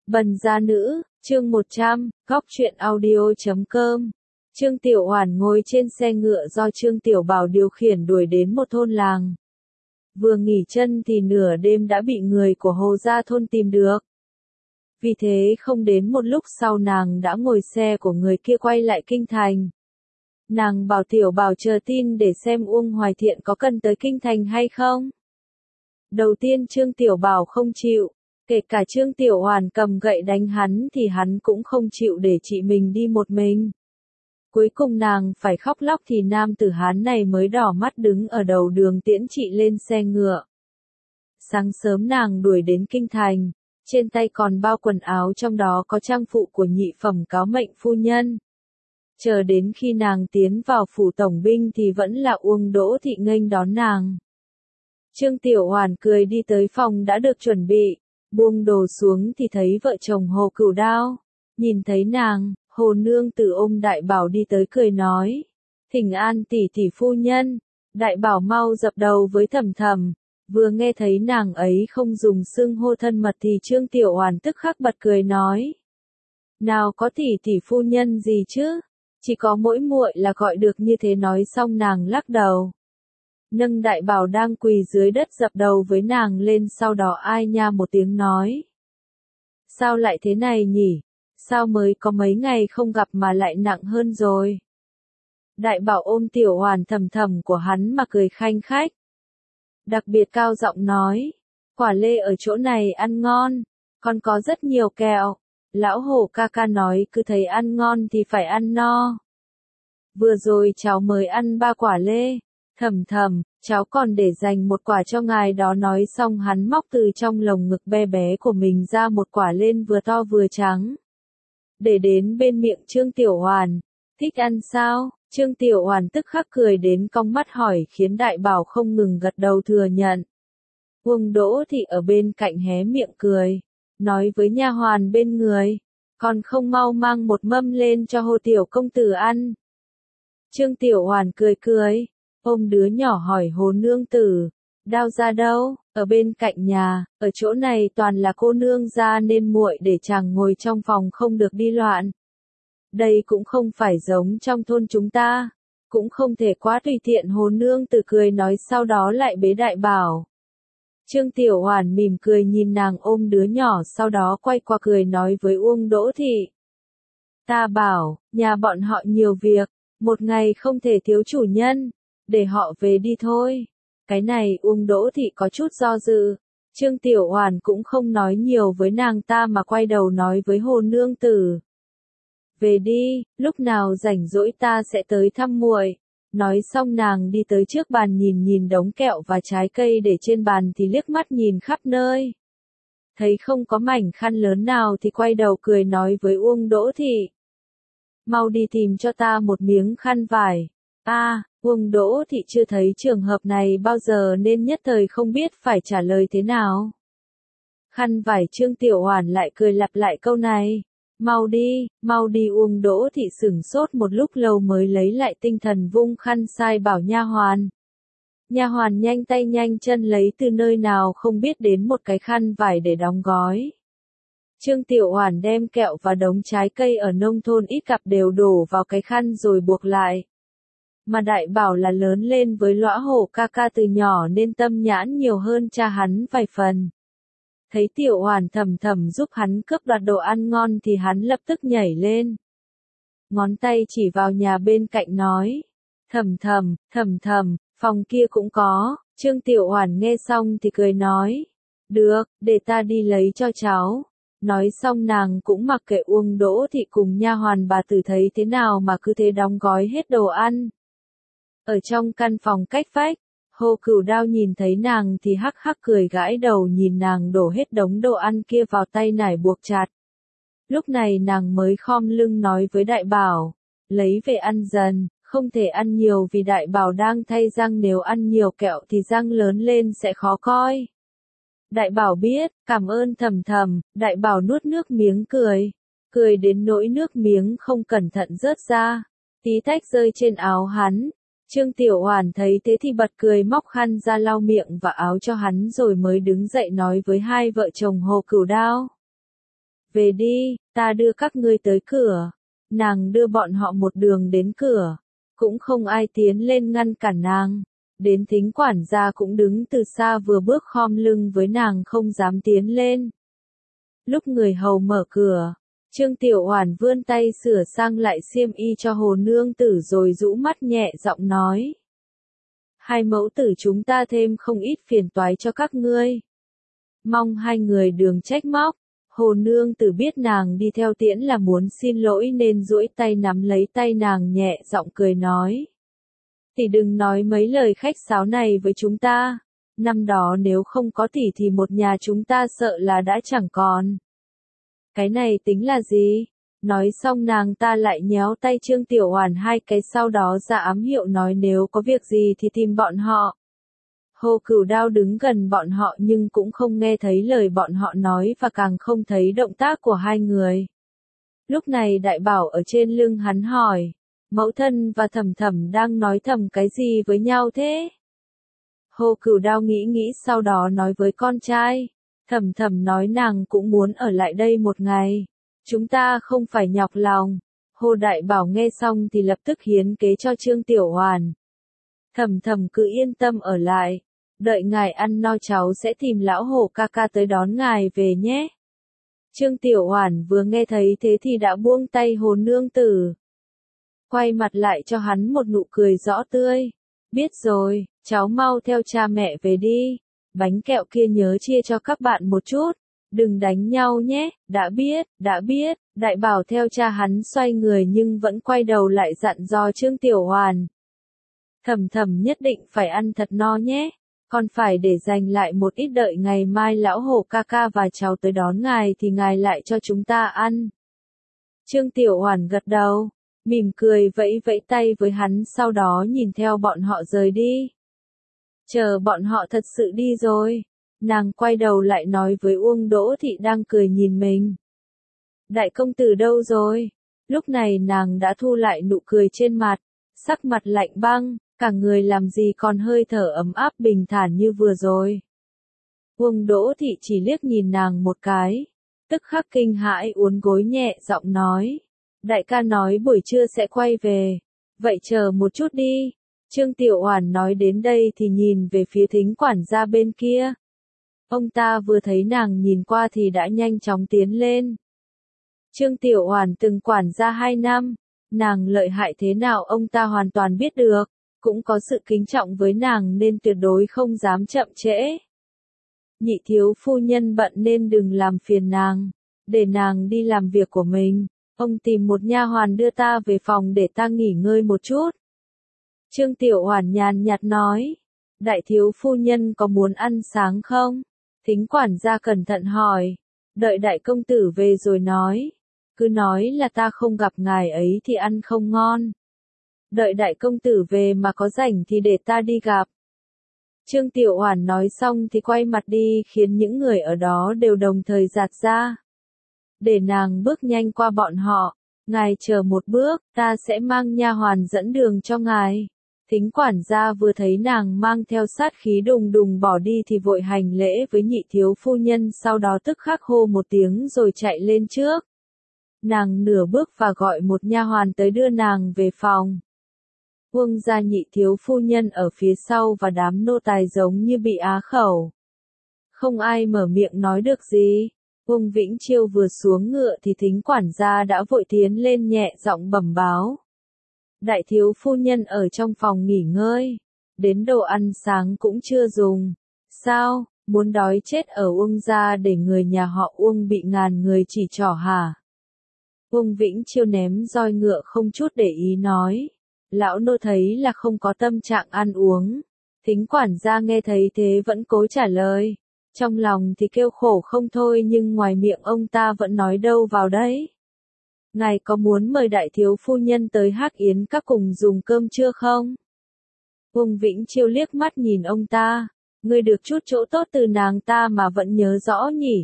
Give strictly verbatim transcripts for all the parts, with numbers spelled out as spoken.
Bần gia nữ, chương một trăm, góc truyện audio chấm com. Trương Tiểu Hoàn ngồi trên xe ngựa do Trương Tiểu Bảo điều khiển đuổi đến một thôn làng. Vừa nghỉ chân thì nửa đêm đã bị người của Hồ gia thôn tìm được. Vì thế không đến một lúc sau nàng đã ngồi xe của người kia quay lại kinh thành. Nàng bảo Tiểu Bảo chờ tin để xem Uông Hoài Thiện có cần tới kinh thành hay không. Đầu tiên Trương Tiểu Bảo không chịu. Kể cả Trương Tiểu Hoàn cầm gậy đánh hắn thì hắn cũng không chịu để chị mình đi một mình. Cuối cùng nàng phải khóc lóc thì nam tử Hán này mới đỏ mắt đứng ở đầu đường tiễn chị lên xe ngựa. Sáng sớm nàng đuổi đến kinh thành, trên tay còn bao quần áo trong đó có trang phụ của nhị phẩm cáo mệnh phu nhân. Chờ đến khi nàng tiến vào phủ tổng binh thì vẫn là Uông Đỗ Thị nghênh đón nàng. Trương Tiểu Hoàn cười đi tới phòng đã được chuẩn bị. Buông đồ xuống thì thấy vợ chồng Hồ Cửu Đao. Nhìn thấy nàng, Hồ nương tử ôm Đại Bảo đi tới cười nói. Thỉnh an tỷ tỷ phu nhân. Đại Bảo mau dập đầu với Thầm Thầm. Vừa nghe thấy nàng ấy không dùng xưng hô thân mật thì Trương Tiểu Hoàn tức khắc bật cười nói. Nào có tỷ tỷ phu nhân gì chứ? Chỉ có mỗi muội là gọi được như thế. Nói xong nàng lắc đầu. Nâng Đại Bảo đang quỳ dưới đất dập đầu với nàng lên, sau đó ai nha một tiếng nói. Sao lại thế này nhỉ? Sao mới có mấy ngày không gặp mà lại nặng hơn rồi? Đại Bảo ôm Tiểu Hoàn Thầm Thầm của hắn mà cười khanh khách. Đặc biệt cao giọng nói. Quả lê ở chỗ này ăn ngon, còn có rất nhiều kẹo. Lão Hổ ca ca nói cứ thấy ăn ngon thì phải ăn no. Vừa rồi cháu mới ăn ba quả lê. Thầm Thầm, cháu còn để dành một quả cho ngài đó. Nói xong hắn móc từ trong lồng ngực bé bé của mình ra một quả lên vừa to vừa trắng. Để đến bên miệng Trương Tiểu Hoàn. Thích ăn sao? Trương Tiểu Hoàn tức khắc cười đến cong mắt hỏi khiến Đại Bảo không ngừng gật đầu thừa nhận. Uông Đỗ Thị ở bên cạnh hé miệng cười. Nói với nha hoàn bên người. Còn không mau mang một mâm lên cho Hồ Tiểu công tử ăn. Trương Tiểu Hoàn cười cười. Ôm đứa nhỏ hỏi Hồ nương tử, Đao ra đâu? Ở bên cạnh nhà, ở chỗ này toàn là cô nương gia nên muội để chàng ngồi trong phòng không được đi loạn. Đây cũng không phải giống trong thôn chúng ta, cũng không thể quá tùy tiện. Hồ nương tử cười nói sau đó lại bế Đại Bảo. Trương Tiểu Hoàn mỉm cười nhìn nàng ôm đứa nhỏ, sau đó quay qua cười nói với Uông Đỗ Thị. Ta bảo, nhà bọn họ nhiều việc, một ngày không thể thiếu chủ nhân. Để họ về đi thôi. Cái này Uông Đỗ Thị có chút do dự. Trương Tiểu Hoàn cũng không nói nhiều với nàng ta mà quay đầu nói với Hồ nương tử. Về đi, lúc nào rảnh rỗi ta sẽ tới thăm muội. Nói xong nàng đi tới trước bàn nhìn nhìn đống kẹo và trái cây để trên bàn thì liếc mắt nhìn khắp nơi. Thấy không có mảnh khăn lớn nào thì quay đầu cười nói với Uông Đỗ Thị. Mau đi tìm cho ta một miếng khăn vải. A, à, Uông Đỗ Thị chưa thấy trường hợp này bao giờ nên nhất thời không biết phải trả lời thế nào. Khăn vải. Trương Tiểu Hoàn lại cười lặp lại câu này. Mau đi, mau đi. Uông Đỗ Thị sửng sốt một lúc lâu mới lấy lại tinh thần vung khăn sai bảo nha hoàn. Nha hoàn nhanh tay nhanh chân lấy từ nơi nào không biết đến một cái khăn vải để đóng gói. Trương Tiểu Hoàn đem kẹo và đống trái cây ở nông thôn ít gặp đều đổ vào cái khăn rồi buộc lại. Mà Đại Bảo là lớn lên với Lõa Hổ ca ca từ nhỏ nên tâm nhãn nhiều hơn cha hắn vài phần. Thấy Tiểu Hoàn Thầm Thầm giúp hắn cướp đoạt đồ ăn ngon thì hắn lập tức nhảy lên. Ngón tay chỉ vào nhà bên cạnh nói. Thầm Thầm, Thầm Thầm, phòng kia cũng có. Trương Tiểu Hoàn nghe xong thì cười nói. Được, để ta đi lấy cho cháu. Nói xong nàng cũng mặc kệ Uông Đỗ Thị cùng nha hoàn bà tử thấy thế nào mà cứ thế đóng gói hết đồ ăn. Ở trong căn phòng cách vách, Hồ Cửu Đao nhìn thấy nàng thì hắc hắc cười gãi đầu nhìn nàng đổ hết đống đồ ăn kia vào tay nải buộc chặt. Lúc này nàng mới khom lưng nói với Đại Bảo, lấy về ăn dần, không thể ăn nhiều vì Đại Bảo đang thay răng, nếu ăn nhiều kẹo thì răng lớn lên sẽ khó coi. Đại Bảo biết, cảm ơn Thầm Thầm. Đại Bảo nuốt nước miếng cười, cười đến nỗi nước miếng không cẩn thận rớt ra, tí tách rơi trên áo hắn. Trương Tiểu Hoàn thấy thế thì bật cười móc khăn ra lau miệng và áo cho hắn rồi mới đứng dậy nói với hai vợ chồng Hồ Cửu Đao. về đi, ta đưa các ngươi tới cửa. Nàng đưa bọn họ một đường đến cửa, cũng không ai tiến lên ngăn cản nàng. Đến thính quản gia cũng đứng từ xa vừa bước khom lưng với nàng không dám tiến lên. Lúc người hầu mở cửa, Trương Tiểu Oản vươn tay sửa sang lại xiêm y cho Hồ nương tử rồi rũ mắt nhẹ giọng nói. Hai mẫu tử chúng ta thêm không ít phiền toái cho các ngươi. Mong hai người đừng trách móc. Hồ nương tử biết nàng đi theo tiễn là muốn xin lỗi nên duỗi tay nắm lấy tay nàng nhẹ giọng cười nói. Tỷ đừng nói mấy lời khách sáo này với chúng ta. Năm đó nếu không có tỷ thì một nhà chúng ta sợ là đã chẳng còn. Cái này tính là gì? Nói xong nàng ta lại nhéo tay Trương Tiểu Oản hai cái sau đó ra ám hiệu nói nếu có việc gì thì tìm bọn họ. Hồ Cửu Đao đứng gần bọn họ nhưng cũng không nghe thấy lời bọn họ nói và càng không thấy động tác của hai người. Lúc này Đại Bảo ở trên lưng hắn hỏi, mẫu thân và Thẩm Thẩm đang nói thầm cái gì với nhau thế? Hồ Cửu Đao nghĩ nghĩ sau đó nói với con trai, Thẩm Thẩm nói nàng cũng muốn ở lại đây một ngày, chúng ta không phải nhọc lòng. Hồ Đại Bảo nghe xong thì lập tức hiến kế cho Trương Tiểu Oản. Thẩm Thẩm cứ yên tâm ở lại. Đợi ngài ăn no cháu sẽ tìm lão Hồ ca ca tới đón ngài về nhé. Trương Tiểu Oản vừa nghe thấy thế thì đã buông tay Hồ nương tử. Quay mặt lại cho hắn một nụ cười rõ tươi. Biết rồi, cháu mau theo cha mẹ về đi. Bánh kẹo kia nhớ chia cho các bạn một chút. Đừng đánh nhau nhé, đã biết, đã biết. Đại Bảo theo cha hắn xoay người nhưng vẫn quay đầu lại dặn dò Trương Tiểu Oản. Thẩm Thẩm nhất định phải ăn thật no nhé. Còn phải để dành lại một ít đợi ngày mai lão Hồ ca ca và cháu tới đón ngài thì ngài lại cho chúng ta ăn. Trương Tiểu Oản gật đầu, mỉm cười vẫy vẫy tay với hắn sau đó nhìn theo bọn họ rời đi. Chờ bọn họ thật sự đi rồi, nàng quay đầu lại nói với Uông Đỗ Thị đang cười nhìn mình. Đại công tử đâu rồi? Lúc này nàng đã thu lại nụ cười trên mặt, sắc mặt lạnh băng. Cả người làm gì còn hơi thở ấm áp bình thản như vừa rồi. Uông Đỗ Thị chỉ liếc nhìn nàng một cái, tức khắc kinh hãi uốn gối nhẹ giọng nói. Đại ca nói buổi trưa sẽ quay về, vậy chờ một chút đi. Trương Tiểu Oản nói đến đây thì nhìn về phía thính quản gia bên kia. Ông ta vừa thấy nàng nhìn qua thì đã nhanh chóng tiến lên. Trương Tiểu Oản từng quản gia hai năm, nàng lợi hại thế nào ông ta hoàn toàn biết được. Cũng có sự kính trọng với nàng nên tuyệt đối không dám chậm trễ. Nhị thiếu phu nhân bận nên đừng làm phiền nàng, để nàng đi làm việc của mình. Ông tìm một nha hoàn đưa ta về phòng để ta nghỉ ngơi một chút. Trương Tiểu Oản nhàn nhạt nói, đại thiếu phu nhân có muốn ăn sáng không? Thính quản gia cẩn thận hỏi, đợi đại công tử về rồi nói, cứ nói là ta không gặp ngài ấy thì ăn không ngon. Đợi đại công tử về mà có rảnh thì để ta đi gặp. Trương Tiểu Oản nói xong thì quay mặt đi khiến những người ở đó đều đồng thời giạt ra. Để nàng bước nhanh qua bọn họ, ngài chờ một bước, ta sẽ mang nha hoàn dẫn đường cho ngài. Thính quản gia vừa thấy nàng mang theo sát khí đùng đùng bỏ đi thì vội hành lễ với nhị thiếu phu nhân sau đó tức khắc hô một tiếng rồi chạy lên trước. Nàng nửa bước và gọi một nha hoàn tới đưa nàng về phòng. Uông gia nhị thiếu phu nhân ở phía sau và đám nô tài giống như bị á khẩu. Không ai mở miệng nói được gì. Uông Vĩnh Chiêu vừa xuống ngựa thì thính quản gia đã vội tiến lên nhẹ giọng bẩm báo. Đại thiếu phu nhân ở trong phòng nghỉ ngơi. Đến đồ ăn sáng cũng chưa dùng. Sao, muốn đói chết ở Uông gia để người nhà họ Uông bị ngàn người chỉ trỏ hả? Uông Vĩnh Chiêu ném roi ngựa không chút để ý nói. Lão nô thấy là không có tâm trạng ăn uống. Thính quản gia nghe thấy thế vẫn cố trả lời. Trong lòng thì kêu khổ không thôi nhưng ngoài miệng ông ta vẫn nói đâu vào đấy. Ngài có muốn mời đại thiếu phu nhân tới Hắc Yến các cùng dùng cơm trưa không? Uông Vĩnh Chiêu liếc mắt nhìn ông ta. Ngươi được chút chỗ tốt từ nàng ta mà vẫn nhớ rõ nhỉ?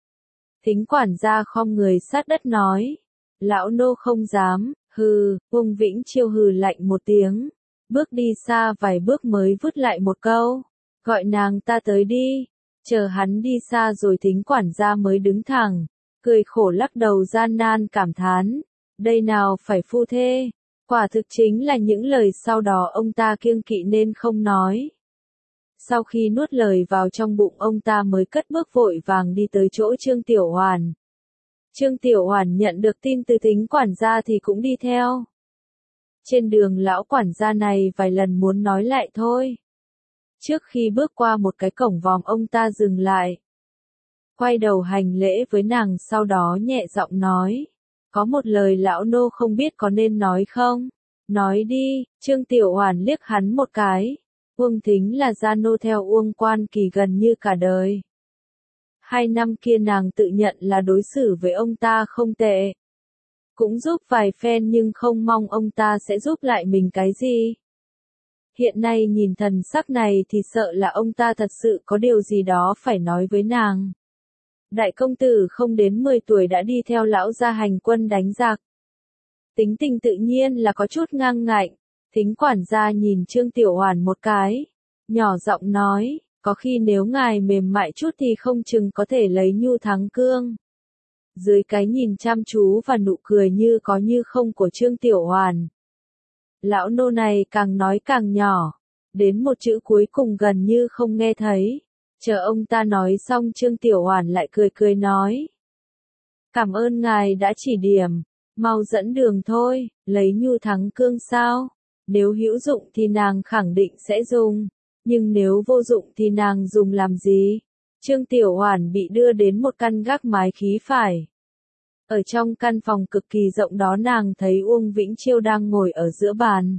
Thính quản gia khom người sát đất nói. Lão nô không dám. Hừ, Uông Vĩnh Chiêu hừ lạnh một tiếng, bước đi xa vài bước mới vứt lại một câu, gọi nàng ta tới đi, chờ hắn đi xa rồi thính quản gia mới đứng thẳng, cười khổ lắc đầu gian nan cảm thán, đây nào phải phu thê, quả thực chính là những lời sau đó ông ta kiêng kỵ nên không nói. Sau khi nuốt lời vào trong bụng ông ta mới cất bước vội vàng đi tới chỗ Trương Tiểu Hoàn. Trương Tiểu Hoàn nhận được tin từ Thính quản gia thì cũng đi theo. Trên đường lão quản gia này vài lần muốn nói lại thôi. Trước khi bước qua một cái cổng vòm ông ta dừng lại. Quay đầu hành lễ với nàng sau đó nhẹ giọng nói. Có một lời lão nô không biết có nên nói không? Nói đi, Trương Tiểu Hoàn liếc hắn một cái. Uông Thính là gia nô theo Uông Quan Kỳ gần như cả đời. Hai năm kia nàng tự nhận là đối xử với ông ta không tệ. Cũng giúp vài phen nhưng không mong ông ta sẽ giúp lại mình cái gì. Hiện nay nhìn thần sắc này thì sợ là ông ta thật sự có điều gì đó phải nói với nàng. Đại công tử không đến mười tuổi đã đi theo lão gia hành quân đánh giặc. Tính tình tự nhiên là có chút ngang ngạnh. Thính quản gia nhìn Trương Tiểu Hoàn một cái. Nhỏ giọng nói, có khi nếu ngài mềm mại chút thì không chừng có thể lấy nhu thắng cương. Dưới cái nhìn chăm chú và nụ cười như có như không của Trương Tiểu Hoàn. Lão nô này càng nói càng nhỏ. Đến một chữ cuối cùng gần như không nghe thấy. Chờ ông ta nói xong Trương Tiểu Hoàn lại cười cười nói. Cảm ơn ngài đã chỉ điểm. Mau dẫn đường thôi, lấy nhu thắng cương sao? Nếu hữu dụng thì nàng khẳng định sẽ dùng. Nhưng nếu vô dụng thì nàng dùng làm gì? Trương Tiểu Hoàn bị đưa đến một căn gác mái khí phải. Ở trong căn phòng cực kỳ rộng đó nàng thấy Uông Vĩnh Chiêu đang ngồi ở giữa bàn.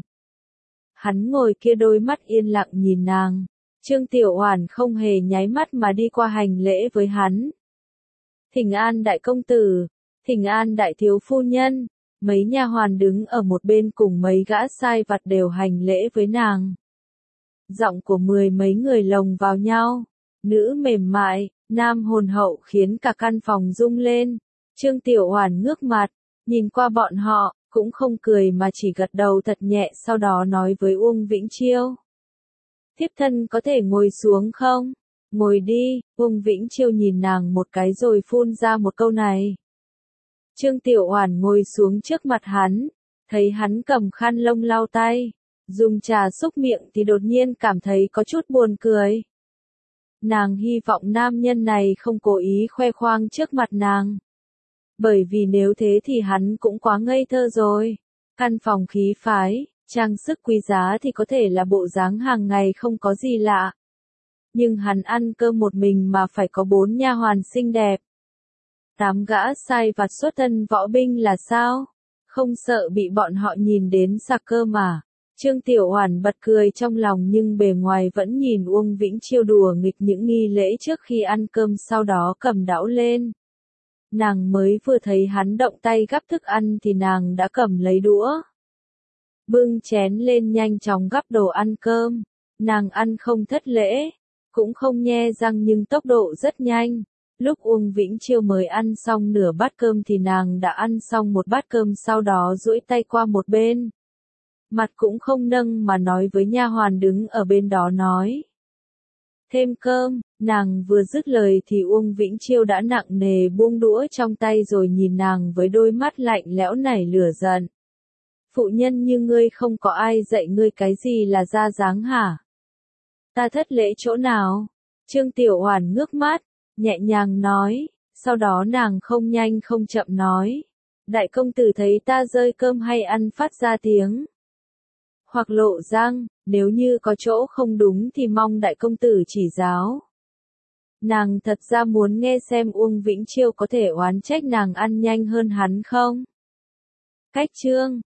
Hắn ngồi kia đôi mắt yên lặng nhìn nàng. Trương Tiểu Hoàn không hề nháy mắt mà đi qua hành lễ với hắn. Thỉnh an đại công tử, thỉnh an đại thiếu phu nhân. Mấy nha hoàn đứng ở một bên cùng mấy gã sai vặt đều hành lễ với nàng. Giọng của mười mấy người lồng vào nhau. Nữ mềm mại, nam hồn hậu khiến cả căn phòng rung lên. Trương Tiểu Hoàn ngước mặt, nhìn qua bọn họ, cũng không cười mà chỉ gật đầu thật nhẹ sau đó nói với Uông Vĩnh Chiêu. Thiếp thân có thể ngồi xuống không? Ngồi đi, Uông Vĩnh Chiêu nhìn nàng một cái rồi phun ra một câu này. Trương Tiểu Hoàn ngồi xuống trước mặt hắn, thấy hắn cầm khăn lông lau tay, dùng trà xúc miệng thì đột nhiên cảm thấy có chút buồn cười. Nàng hy vọng nam nhân này không cố ý khoe khoang trước mặt nàng. Bởi vì nếu thế thì hắn cũng quá ngây thơ rồi. Căn phòng khí phái, trang sức quý giá thì có thể là bộ dáng hàng ngày không có gì lạ. Nhưng hắn ăn cơm một mình mà phải có bốn nha hoàn xinh đẹp. Tám gã sai vặt xuất thân võ binh là sao? Không sợ bị bọn họ nhìn đến sặc cơm mà. Trương Tiểu Hoàn bật cười trong lòng nhưng bề ngoài vẫn nhìn Uông Vĩnh Chiêu đùa nghịch những nghi lễ trước khi ăn cơm sau đó cầm đão lên. Nàng mới vừa thấy hắn động tay gắp thức ăn thì nàng đã cầm lấy đũa. Bưng chén lên nhanh chóng gắp đồ ăn cơm. Nàng ăn không thất lễ, cũng không nhe răng nhưng tốc độ rất nhanh. Lúc Uông Vĩnh Chiêu mới ăn xong nửa bát cơm thì nàng đã ăn xong một bát cơm sau đó duỗi tay qua một bên. Mặt cũng không nâng mà nói với nha hoàn đứng ở bên đó nói. Thêm cơm, nàng vừa dứt lời thì Uông Vĩnh Chiêu đã nặng nề buông đũa trong tay rồi nhìn nàng với đôi mắt lạnh lẽo nảy lửa giận. Phụ nhân như ngươi không có ai dạy ngươi cái gì là ra dáng hả? Ta thất lễ chỗ nào? Trương Tiểu Hoàn ngước mắt, nhẹ nhàng nói, sau đó nàng không nhanh không chậm nói. Đại công tử thấy ta rơi cơm hay ăn phát ra tiếng. Hoặc lộ răng, nếu như có chỗ không đúng thì mong đại công tử chỉ giáo. Nàng thật ra muốn nghe xem Uông Vĩnh Chiêu có thể oán trách nàng ăn nhanh hơn hắn không? Cách chương